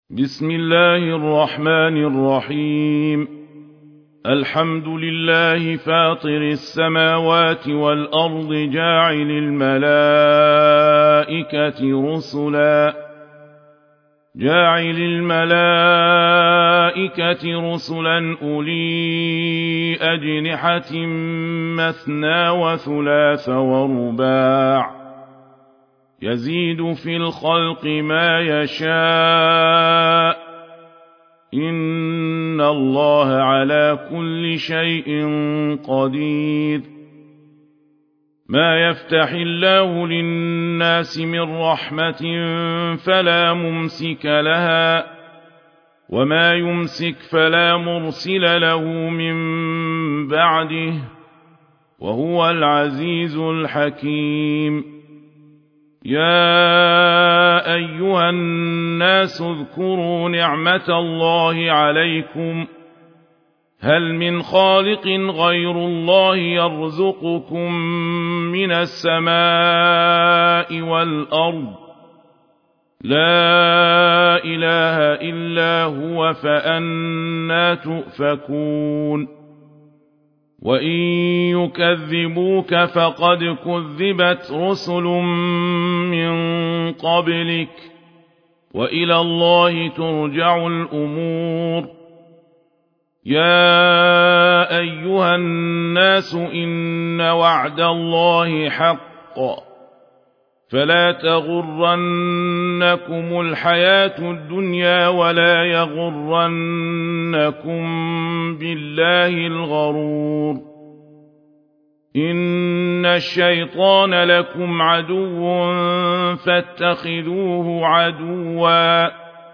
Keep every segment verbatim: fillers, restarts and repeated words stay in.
بسم الله الرحمن الرحيم. الحمد لله فاطر السماوات والأرض جاعل الملائكة رسلا جاعل الملائكة رسلا أولي أجنحة مثنى وثلاث ورباع يزيد في الخلق ما يشاء إن الله على كل شيء قدير. ما يفتح الله للناس من رحمة فلا ممسك لها وما يمسك فلا مرسل له من بعده وهو العزيز الحكيم. يا أيها الناس اذكروا نعمة الله عليكم هل من خالق غير الله يرزقكم من السماء والأرض لا إله إلا هو فأنى تؤفكون. وإن يكذبوك فقد كذبت رسل من قبلك وإلى الله ترجع الأمور. يا أيها الناس إن وعد الله حق فلا تغرنكم الحياة الدنيا ولا يغرنكم بالله الغرور. إن الشيطان لكم عدو فاتخذوه عدوا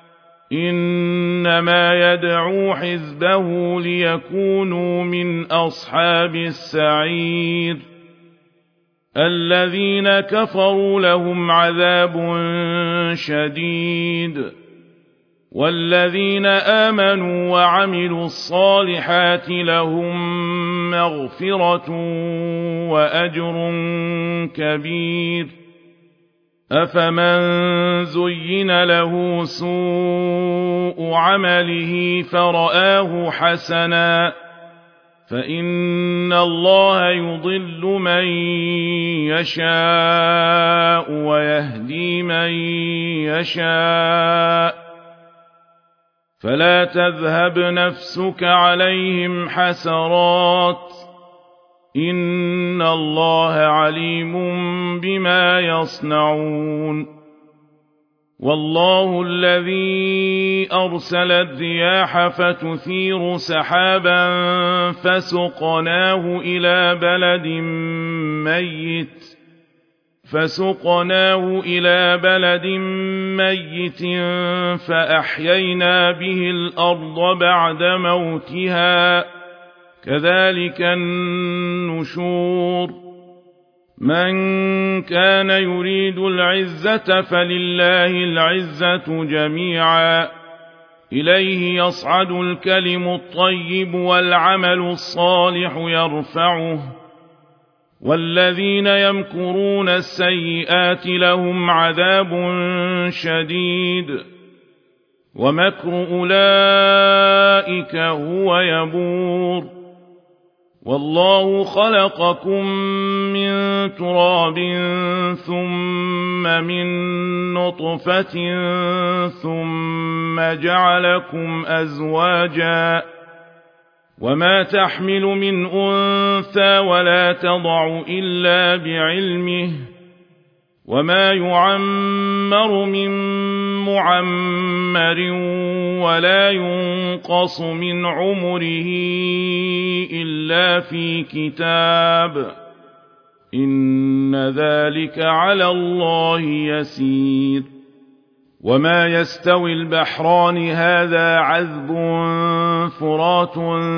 إنما يدعو حزبه ليكونوا من أصحاب السعير. الذين كفروا لهم عذاب شديد والذين آمنوا وعملوا الصالحات لهم مغفرة وأجر كبير. أفمن زين له سوء عمله فرآه حسنا فإن الله يضل من يشاء ويهدي من يشاء فلا تذهب نفسك عليهم حسرات إن الله عليم بما يصنعون. والله الذي أرسل الرياح فتثير سحابا فسقناه إلى بلد ميت فسقناه إلى بلد ميت فأحيينا به الأرض بعد موتها كذلك النشور. من كان يريد العزة فلله العزة جميعا إليه يصعد الكلم الطيب والعمل الصالح يرفعه والذين يمكرون السيئات لهم عذاب شديد ومكر أولئك هو يبور. والله خلقكم من تراب ثم من نطفة ثم جعلكم أزواجا وما تحمل من أنثى ولا تضع إلا بعلمه وما يعمر من معمر ولا ينقص من عمره إلا في كتاب إن ذلك على الله يسير. وما يستوي البحران هذا عذب فرات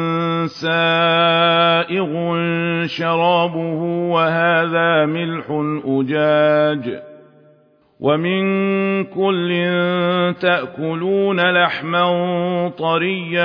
سائغ شرابه وهذا ملح أجاج ومن كل تأكلون لحما طريا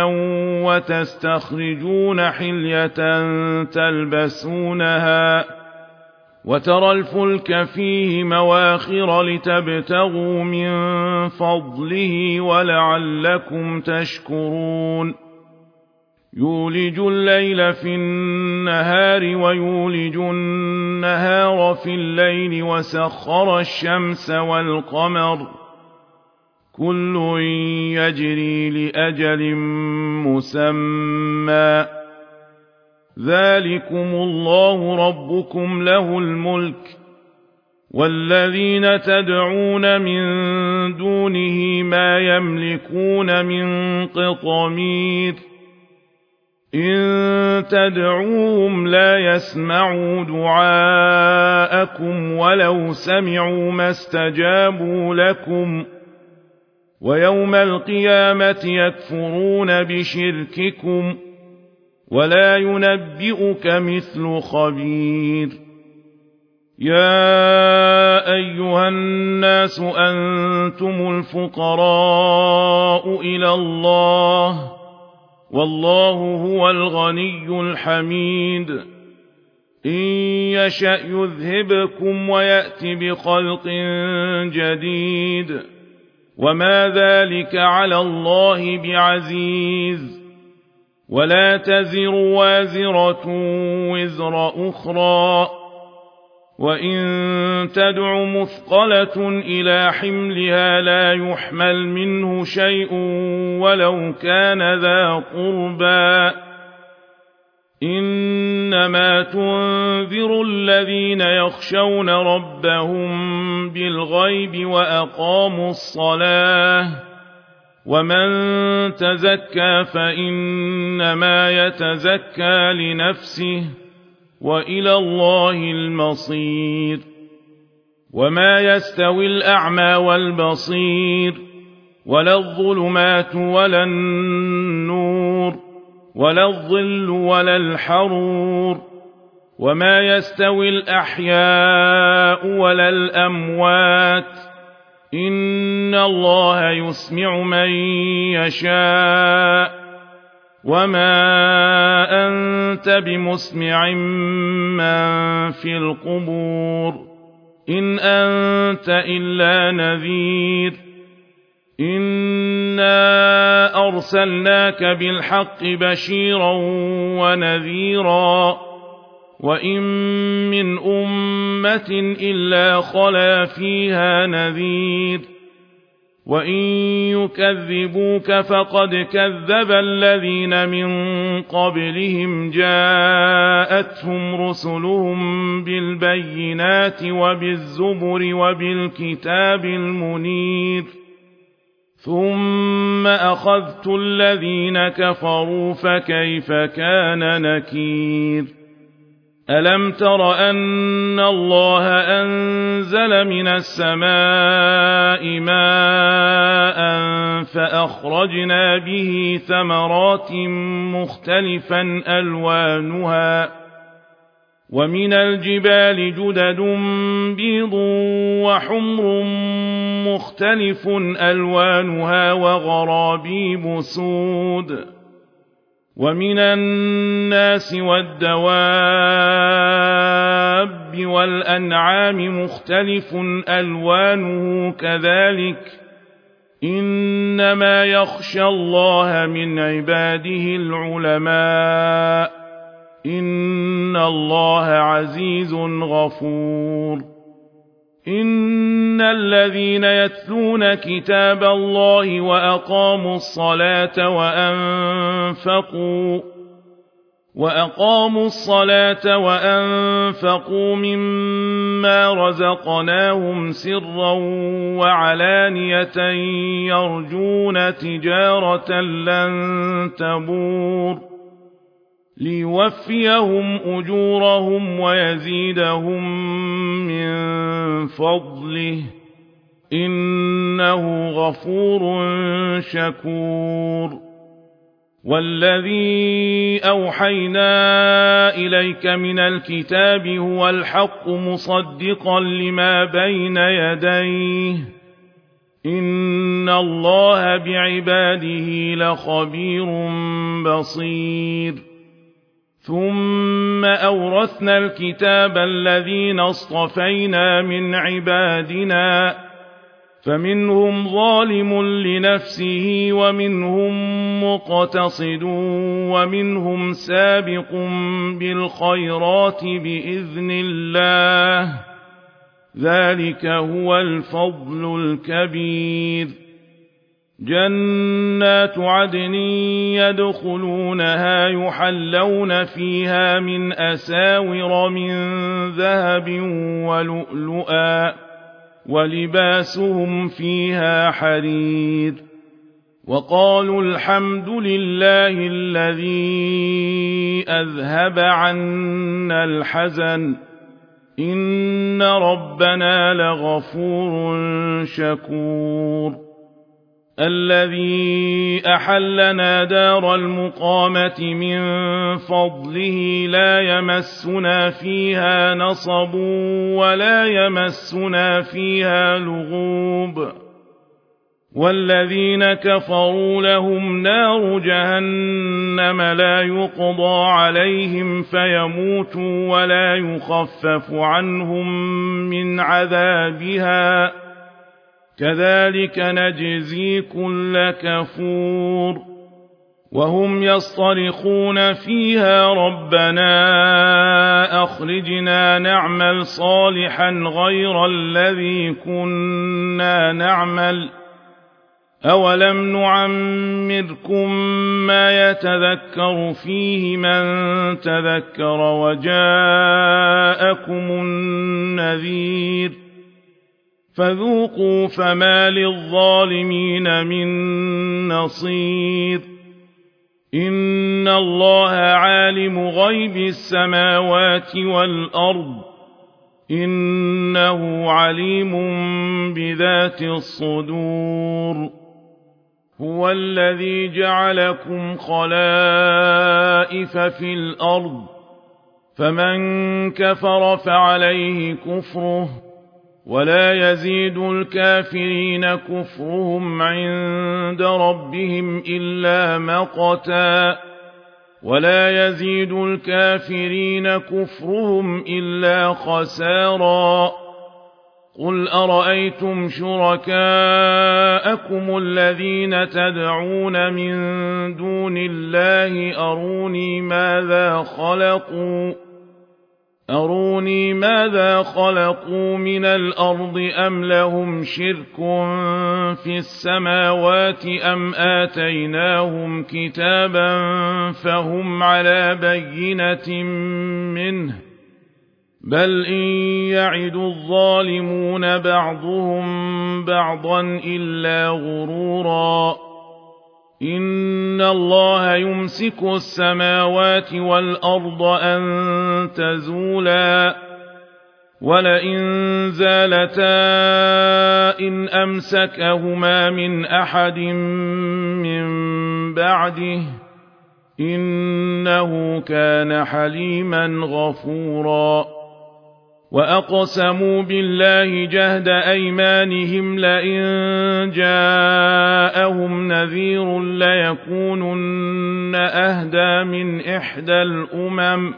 وتستخرجون حلية تلبسونها وترى الفلك فيه مواخر لتبتغوا من فضله ولعلكم تشكرون يولج الليل في النهار ويولج النهار في الليل وسخر الشمس والقمر كل يجري لأجل مسمى ذلكم الله ربكم له الملك والذين تدعون من دونه ما يملكون من قطمير إن تدعوهم لا يسمعوا دعاءكم ولو سمعوا ما استجابوا لكم ويوم القيامة يكفرون بشرككم ولا ينبئك مثل خبير يا أيها الناس أنتم الفقراء إلى الله والله هو الغني الحميد إن يشأ يذهبكم ويأت بخلق جديد وما ذلك على الله بعزيز ولا تزر وازرة وزر أخرى وإن تدع مثقلة إلى حملها لا يحمل منه شيء ولو كان ذا قربى إنما تنذر الذين يخشون ربهم بالغيب وأقاموا الصلاة ومن تزكى فإنما يتزكى لنفسه وإلى الله المصير وما يستوي الأعمى والبصير ولا الظلمات ولا النور ولا الظل ولا الحرور وما يستوي الأحياء ولا الأموات إن الله يسمع من يشاء وما أنت بمسمع من في القبور إن أنت إلا نذير إنا أرسلناك بالحق بشيرا ونذيرا وإن من أمة إلا خلا فيها نذير وإن يكذبوك فقد كذب الذين من قبلهم جاءتهم رسلهم بالبينات وبالزبر وبالكتاب المنير ثم أخذت الذين كفروا فكيف كان نكير ألم تر أن الله أنزل من السماء ماء فأخرجنا به ثمرات مختلفا ألوانها ومن الجبال جدد بيض وحمر مختلف ألوانها وغرابيب سود ومن الناس والدواب والأنعام مختلف ألوانه كذلك إنما يخشى الله من عباده العلماء إن الله عزيز غفور إن الذين يتلون كتاب الله وأقاموا الصلاة وأنفقوا وأقاموا الصلاة وأنفقوا مما رزقناهم سرا وعلانية يرجون تجارة لن تبور ليوفيهم أجورهم ويزيدهم من فضله إنه غفور شكور والذي أوحينا إليك من الكتاب هو الحق مصدقا لما بين يديه إن الله بعباده لخبير بصير ثم أورثنا الكتاب الذين اصطفينا من عبادنا فمنهم ظالم لنفسه ومنهم مقتصد ومنهم سابق بالخيرات بإذن الله ذلك هو الفضل الكبير جنات عدن يدخلونها يحلون فيها من أساور من ذهب ولؤلؤا ولباسهم فيها حرير وقالوا الحمد لله الذي أذهب عنا الحزن إن ربنا لغفور شكور الذي أحلنا دار المقامة من فضله لا يمسنا فيها نصب ولا يمسنا فيها لغوب والذين كفروا لهم نار جهنم لا يقضى عليهم فيموتوا ولا يخفف عنهم من عذابها كذلك نجزي كل كفور وهم يصطرخون فيها ربنا أخرجنا نعمل صالحا غير الذي كنا نعمل أولم نعمركم ما يتذكر فيه من تذكر وجاءكم النذير فذوقوا فما للظالمين من نصير إن الله عالم غيب السماوات والأرض إنه عليم بذات الصدور هو الذي جعلكم خلائف في الأرض فمن كفر فعليه كفره ولا يزيد الكافرين كفرهم عند ربهم إلا مقتا ولا يزيد الكافرين كفرهم إلا خسارا قل أرأيتم شركاءكم الذين تدعون من دون الله أروني ماذا خلقوا أروني ماذا خلقوا من الأرض أم لهم شرك في السماوات أم آتيناهم كتابا فهم على بينة منه بل إن يعد الظالمون بعضهم بعضا إلا غرورا إن الله يمسك السماوات والأرض أن تزولا ولئن زالتا إن أمسكهما من أحد من بعده إنه كان حليما غفورا وأقسموا بالله جهد أيمانهم لئن جاءهم نذير ليكونن أهدى من إحدى الأمم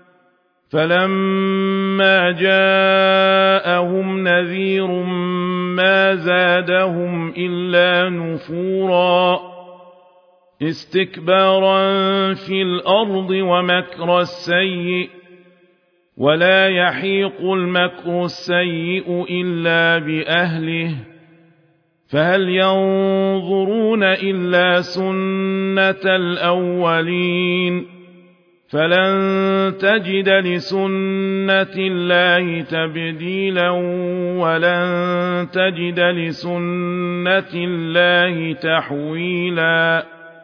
فلما جاءهم نذير ما زادهم إلا نفورا استكبارا في الأرض ومكر السيء ولا يحيق المكر السيء إلا بأهله فهل ينظرون إلا سنة الأولين فلن تجد لسنة الله تبديلا ولن تجد لسنة الله تحويلا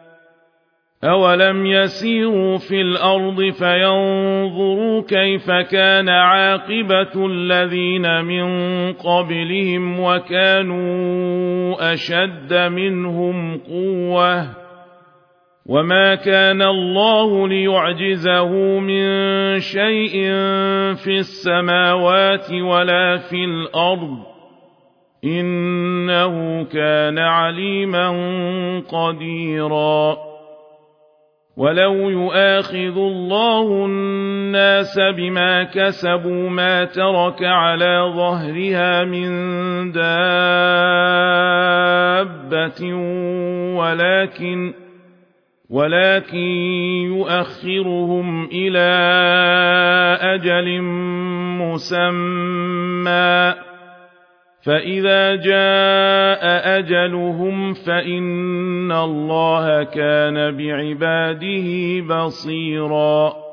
أولم يسيروا في الأرض فينظروا كيف كان عاقبة الذين من قبلهم وكانوا أشد منهم قوة وما كان الله ليعجزه من شيء في السماوات ولا في الأرض إنه كان عليما قديرا ولو يؤاخذ الله الناس بما كسبوا ما ترك على ظهرها من دابة ولكن ولكن يؤخرهم إلى أجل مسمى فإذا جاء أجلهم فإن الله كان بعباده بصيرا